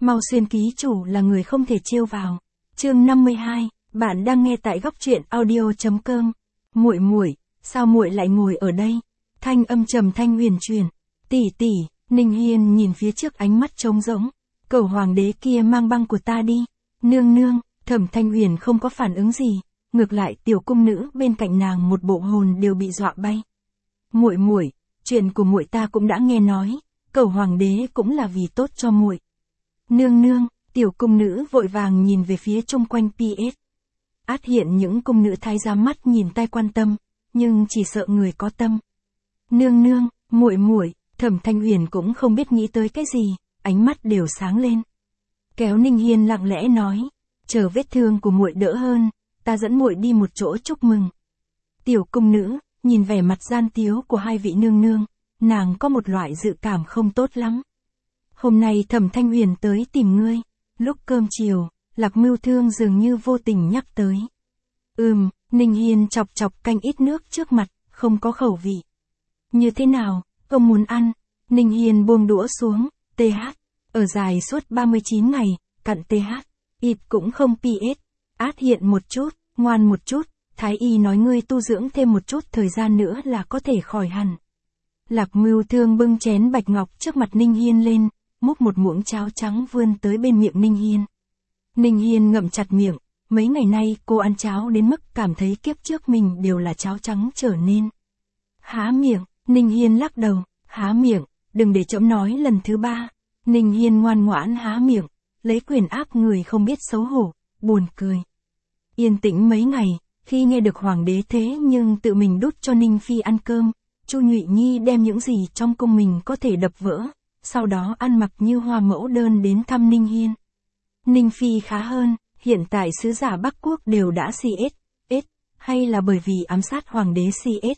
Mau Xuyên ký chủ là người không thể trêu vào. Chương 52, bạn đang nghe tại góc truyện audio.com. Muội muội, sao muội lại ngồi ở đây? Thanh âm trầm thanh huyền chuyển. Tỷ tỷ, Ninh Hiên nhìn phía trước ánh mắt trống rỗng. Cẩu hoàng đế kia mang băng của ta đi. Nương nương, Thẩm Thanh Huyền không có phản ứng gì, ngược lại tiểu cung nữ bên cạnh nàng một bộ hồn đều bị dọa bay. Muội muội, chuyện của muội ta cũng đã nghe nói, cẩu hoàng đế cũng là vì tốt cho muội. Nương nương, tiểu cung nữ vội vàng nhìn về phía chung quanh PS. Át hiện những cung nữ thái giám mắt nhìn tai quan tâm, nhưng chỉ sợ người có tâm. Nương nương, muội muội, Thẩm Thanh Huyền cũng không biết nghĩ tới cái gì, ánh mắt đều sáng lên. Kéo Ninh Hiên lặng lẽ nói, chờ vết thương của muội đỡ hơn, ta dẫn muội đi một chỗ chúc mừng. Tiểu cung nữ, nhìn vẻ mặt gian tiếu của hai vị nương nương, nàng có một loại dự cảm không tốt lắm. Hôm nay Thẩm Thanh Huyền tới tìm ngươi, lúc cơm chiều, Lạc Mưu Thương dường như vô tình nhắc tới. Ninh Hiên chọc chọc canh ít nước trước mặt, không có khẩu vị. Như thế nào, ông muốn ăn? Ninh Hiên buông đũa xuống, TH, ở dài suốt 39 ngày, cặn TH, ít cũng không PS, át hiện một chút, ngoan một chút, Thái y nói ngươi tu dưỡng thêm một chút thời gian nữa là có thể khỏi hẳn. Lạc Mưu Thương bưng chén bạch ngọc trước mặt Ninh Hiên lên, múc một muỗng cháo trắng vươn tới bên miệng Ninh Hiên. Ninh Hiên ngậm chặt miệng, mấy ngày nay cô ăn cháo đến mức cảm thấy kiếp trước mình đều là cháo trắng trở nên. Há miệng, Ninh Hiên lắc đầu, há miệng, đừng để trẫm nói lần thứ ba. Ninh Hiên ngoan ngoãn há miệng, lấy quyền áp người không biết xấu hổ, buồn cười. Yên tĩnh mấy ngày, khi nghe được hoàng đế thế nhưng tự mình đút cho Ninh Phi ăn cơm, Chu Nhụy Nhi đem những gì trong cung mình có thể đập vỡ, sau đó ăn mặc như hoa mẫu đơn đến thăm Ninh Hiên. Ninh Phi khá hơn, hiện tại sứ giả Bắc Quốc đều đã CS, hay là bởi vì ám sát hoàng đế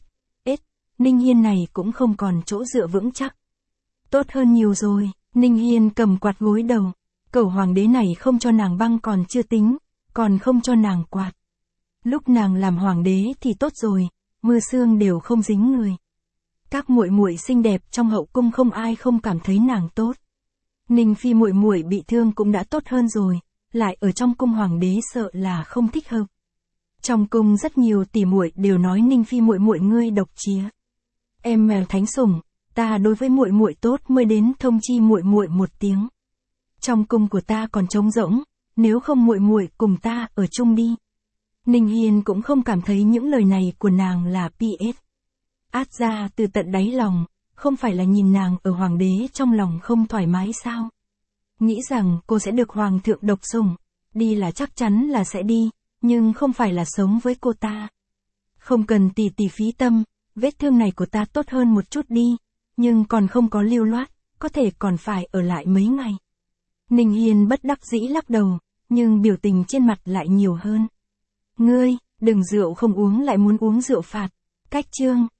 CS, Ninh Hiên này cũng không còn chỗ dựa vững chắc. Tốt hơn nhiều rồi, Ninh Hiên cầm quạt gối đầu, cẩu hoàng đế này không cho nàng băng còn chưa tính, còn không cho nàng quạt. Lúc nàng làm hoàng đế thì tốt rồi, mưa sương đều không dính người. Các muội muội xinh đẹp trong hậu cung không ai không cảm thấy nàng tốt. Ninh Phi muội muội bị thương cũng đã tốt hơn rồi, lại ở trong cung hoàng đế sợ là không thích hợp. Trong cung rất nhiều tỷ muội đều nói Ninh Phi muội muội ngươi độc chía. Em mèo thánh sủng, ta đối với muội muội tốt mới đến thông chi muội muội một tiếng. Trong cung của ta còn trống rỗng, nếu không muội muội cùng ta ở chung đi. Ninh Hiên cũng không cảm thấy những lời này của nàng là PS. Át ra từ tận đáy lòng, không phải là nhìn nàng ở hoàng đế trong lòng không thoải mái sao? Nghĩ rằng cô sẽ được hoàng thượng độc sủng, đi là chắc chắn là sẽ đi, nhưng không phải là sống với cô ta. Không cần tỷ tỷ phí tâm, vết thương này của ta tốt hơn một chút đi, nhưng còn không có lưu loát, có thể còn phải ở lại mấy ngày. Ninh Hiên bất đắc dĩ lắc đầu, nhưng biểu tình trên mặt lại nhiều hơn. Ngươi, đừng rượu không uống lại muốn uống rượu phạt. Cách chương.